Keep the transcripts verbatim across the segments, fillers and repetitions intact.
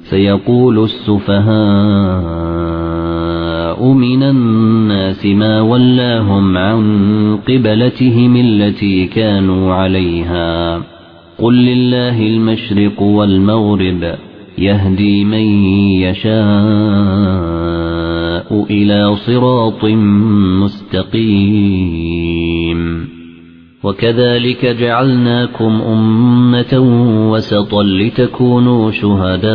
سيقول السفهاء من الناس ما ولاهم عن قبلتهم التي كانوا عليها قل لله المشرق والمغرب يهدي من يشاء إلى صراط مستقيم وكذلك جعلناكم أمة وسطا لتكونوا شهداء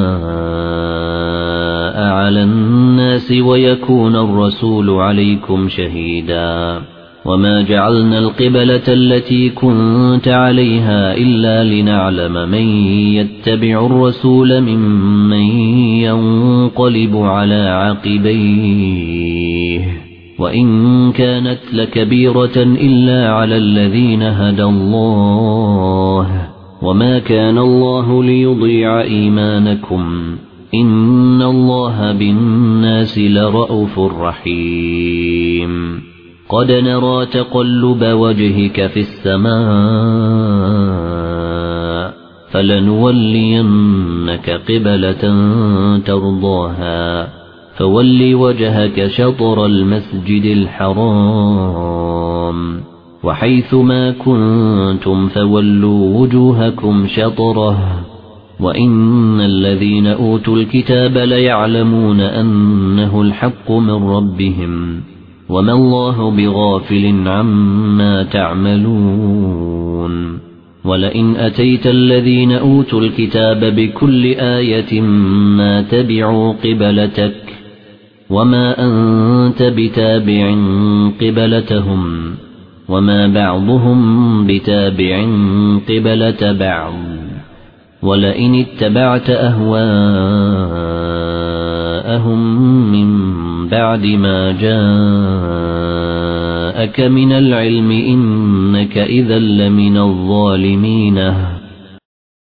على الناس ويكون الرسول عليكم شهيدا وما جعلنا القبلة التي كنت عليها إلا لنعلم من يتبع الرسول ممن ينقلب على عقبيه وإن كانت لكبيرة إلا على الذين هدى الله وما كان الله ليضيع إيمانكم إن الله بالناس لرءوف رحيم قد نرى تقلب وجهك في السماء فلنولينك قبلة ترضاها فول وجهك شطر المسجد الحرام وحيث ما كنتم فولوا وجوهكم شطره وإن الذين أوتوا الكتاب ليعلمون أنه الحق من ربهم وما الله بغافل عما تعملون ولئن أتيت الذين أوتوا الكتاب بكل آية ما تبعوا قبلتك وما أنت بتابع قبلتهم وما بعضهم بتابع قبلة بعض ولئن اتبعت أهواءهم من بعد ما جاءك من العلم إنك إذا لمن الظالمين